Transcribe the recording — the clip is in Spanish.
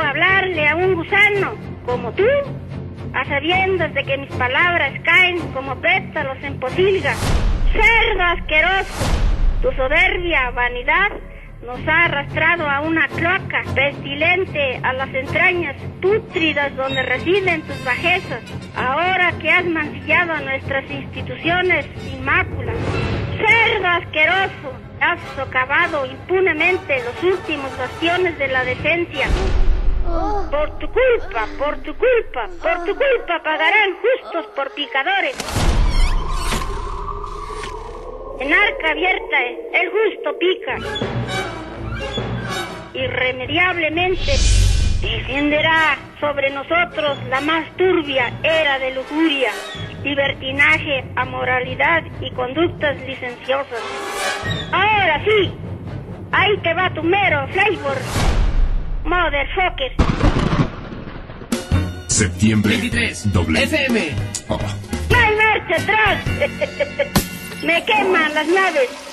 hablarle a un gusano como tú, a sabiendas de que mis palabras caen como pétalos en posilga? Cerdo asqueroso, tu soberbia vanidad nos ha arrastrado a una cloaca pestilente, a las entrañas pútridas donde residen tus bajezas. Ahora que has mancillado a nuestras instituciones inmáculas, cerdo asqueroso, has socavado impunemente los últimos bastiones de la decencia. Por tu culpa pagarán justos por picadores. En arca abierta el justo pica. Irremediablemente descenderá sobre nosotros la más turbia era de lujuria, libertinaje, amoralidad y conductas licenciosas. Ahora sí, ahí te va tu mero flavor, motherfucker. Septiembre 23 doble. FM. Oh. ¡No hay marcha atrás! Me queman las naves.